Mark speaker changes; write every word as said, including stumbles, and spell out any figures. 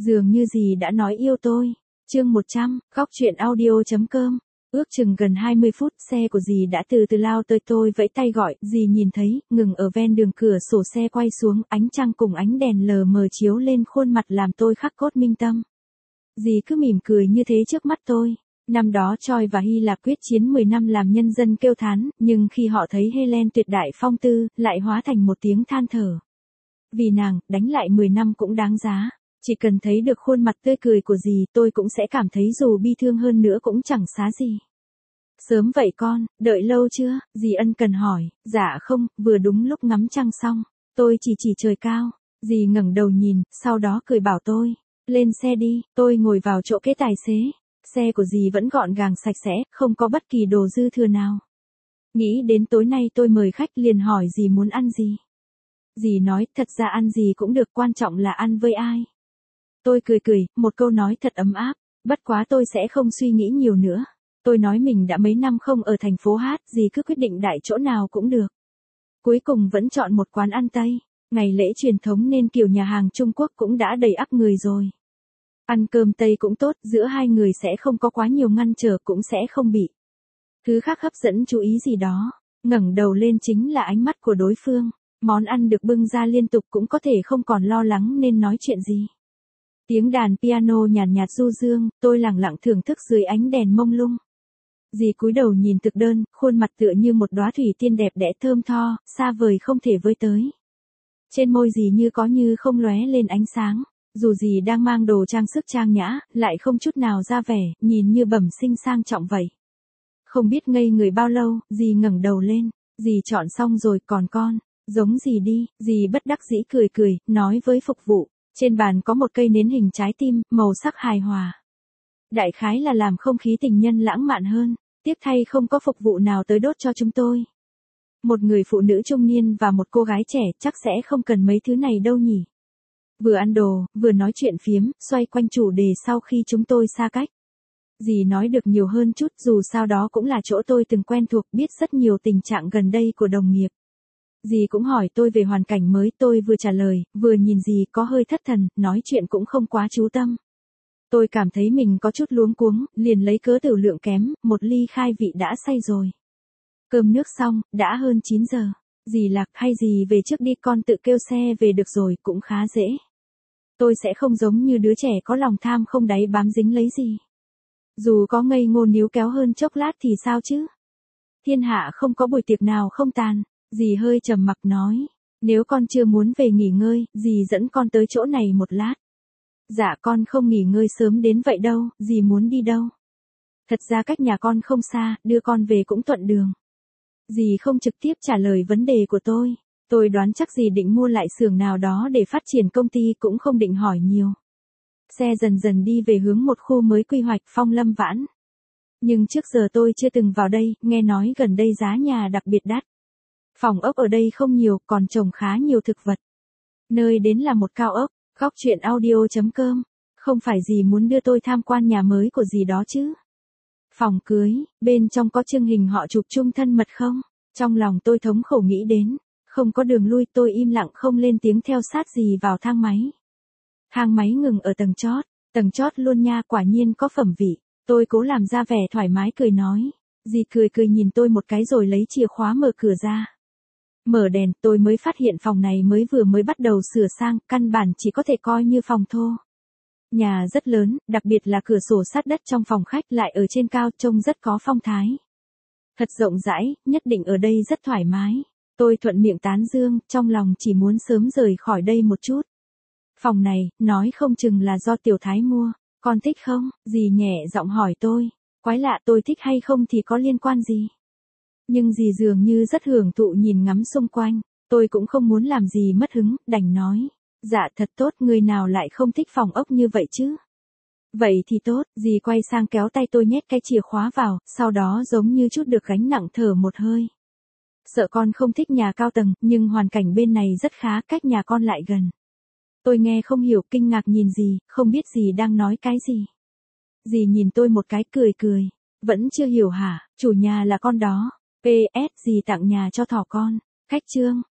Speaker 1: Dường như dì đã nói yêu tôi. Chương một trăm, góc truyện audio.com. Ước chừng gần hai mươi phút, xe của dì đã từ từ lao tới, tôi vẫy tay gọi, dì nhìn thấy, ngừng ở ven đường, cửa sổ xe quay xuống, ánh trăng cùng ánh đèn lờ mờ chiếu lên khuôn mặt làm tôi khắc cốt minh tâm. Dì cứ mỉm cười như thế trước mắt tôi. Năm đó Troy và Hy Lạp quyết chiến mười năm làm nhân dân kêu thán, nhưng khi họ thấy Helen tuyệt đại phong tư, lại hóa thành một tiếng than thở. Vì nàng, đánh lại mười năm cũng đáng giá. Chỉ cần thấy được khuôn mặt tươi cười của dì, tôi cũng sẽ cảm thấy dù bi thương hơn nữa cũng chẳng xá gì. Sớm vậy con, đợi lâu chưa? Dì ân cần hỏi. Dạ không, vừa đúng lúc ngắm trăng xong. Tôi chỉ chỉ trời cao. Dì ngẩng đầu nhìn, sau đó cười bảo tôi. Lên xe đi. Tôi ngồi vào chỗ kế tài xế. Xe của dì vẫn gọn gàng sạch sẽ, không có bất kỳ đồ dư thừa nào. Nghĩ đến tối nay tôi mời khách, liền hỏi dì muốn ăn gì. Dì nói, thật ra ăn gì cũng được, quan trọng là ăn với ai. Tôi cười cười, một câu nói thật ấm áp, bất quá tôi sẽ không suy nghĩ nhiều nữa. Tôi nói mình đã mấy năm không ở thành phố Hát, dì cứ quyết định đại chỗ nào cũng được. Cuối cùng vẫn chọn một quán ăn Tây, ngày lễ truyền thống nên kiểu nhà hàng Trung Quốc cũng đã đầy ắp người rồi. Ăn cơm Tây cũng tốt, giữa hai người sẽ không có quá nhiều ngăn trở, cũng sẽ không bị thứ khác hấp dẫn chú ý gì đó. Ngẩng đầu lên chính là ánh mắt của đối phương, món ăn được bưng ra liên tục cũng có thể không còn lo lắng nên nói chuyện gì. Tiếng đàn piano nhàn nhạt du dương, tôi lặng lặng thưởng thức dưới ánh đèn mông lung. Dì cúi đầu nhìn thực đơn, khuôn mặt tựa như một đóa thủy tiên đẹp đẽ thơm tho, xa vời không thể với tới. Trên môi dì như có như không lóe lên ánh sáng, dù dì đang mang đồ trang sức trang nhã, lại không chút nào ra vẻ, nhìn như bẩm sinh sang trọng vậy. Không biết ngây người bao lâu, dì ngẩng đầu lên, dì chọn xong rồi, còn con, giống dì đi, dì bất đắc dĩ cười cười, nói với phục vụ. Trên bàn có một cây nến hình trái tim, màu sắc hài hòa. Đại khái là làm không khí tình nhân lãng mạn hơn, tiếc thay không có phục vụ nào tới đốt cho chúng tôi. Một người phụ nữ trung niên và một cô gái trẻ chắc sẽ không cần mấy thứ này đâu nhỉ. Vừa ăn đồ, vừa nói chuyện phiếm, xoay quanh chủ đề sau khi chúng tôi xa cách. Dì nói được nhiều hơn chút, dù sao đó cũng là chỗ tôi từng quen thuộc, biết rất nhiều tình trạng gần đây của đồng nghiệp. Dì cũng hỏi tôi về hoàn cảnh mới, tôi vừa trả lời, vừa nhìn dì có hơi thất thần, nói chuyện cũng không quá chú tâm. Tôi cảm thấy mình có chút luống cuống, liền lấy cớ tửu lượng kém, một ly khai vị đã say rồi. Cơm nước xong, đã hơn chín giờ. Dì Lạc, hay dì về trước đi, con tự kêu xe về được rồi, cũng khá dễ. Tôi sẽ không giống như đứa trẻ có lòng tham không đáy bám dính lấy gì. Dù có ngây ngô níu kéo hơn chốc lát thì sao chứ? Thiên hạ không có buổi tiệc nào không tàn. Dì hơi trầm mặc nói, nếu con chưa muốn về nghỉ ngơi, dì dẫn con tới chỗ này một lát. Dạ con không nghỉ ngơi sớm đến vậy đâu, dì muốn đi đâu? Thật ra cách nhà con không xa, đưa con về cũng thuận đường. Dì không trực tiếp trả lời vấn đề của tôi. Tôi đoán chắc dì định mua lại xưởng nào đó để phát triển công ty, cũng không định hỏi nhiều. Xe dần dần đi về hướng một khu mới quy hoạch, Phong Lâm Vãn. Nhưng trước giờ tôi chưa từng vào đây, nghe nói gần đây giá nhà đặc biệt đắt. Phòng ốc ở đây không nhiều, còn trồng khá nhiều thực vật. Nơi đến là một cao ốc. Góc truyện audio.com. Không phải dì muốn đưa tôi tham quan nhà mới của dì đó chứ? Phòng cưới, bên trong có chương hình họ chụp chung thân mật không? Trong lòng tôi thống khổ nghĩ đến. Không có đường lui, tôi im lặng không lên tiếng theo sát dì vào thang máy. Thang máy ngừng ở tầng chót. Tầng chót luôn nha, quả nhiên có phẩm vị. Tôi cố làm ra vẻ thoải mái cười nói. Dì cười cười nhìn tôi một cái rồi lấy chìa khóa mở cửa ra. Mở đèn, tôi mới phát hiện phòng này mới vừa mới bắt đầu sửa sang, căn bản chỉ có thể coi như phòng thô. Nhà rất lớn, đặc biệt là cửa sổ sát đất trong phòng khách lại ở trên cao, trông rất có phong thái. Thật rộng rãi, nhất định ở đây rất thoải mái. Tôi thuận miệng tán dương, trong lòng chỉ muốn sớm rời khỏi đây một chút. Phòng này, nói không chừng là do Tiểu Thái mua, con thích không? Dì nhẹ giọng hỏi tôi. Quái lạ, tôi thích hay không thì có liên quan gì? Nhưng dì dường như rất hưởng thụ nhìn ngắm xung quanh, tôi cũng không muốn làm gì mất hứng, đành nói. Dạ thật tốt, người nào lại không thích phòng ốc như vậy chứ? Vậy thì tốt, dì quay sang kéo tay tôi nhét cái chìa khóa vào, sau đó giống như chút được gánh nặng thở một hơi. Sợ con không thích nhà cao tầng, nhưng hoàn cảnh bên này rất khá, cách nhà con lại gần. Tôi nghe không hiểu, kinh ngạc nhìn dì, không biết dì đang nói cái gì. Dì nhìn tôi một cái cười cười, vẫn chưa hiểu hả, chủ nhà là con đó. pê ét dì tặng nhà cho thỏ con. Khách trương,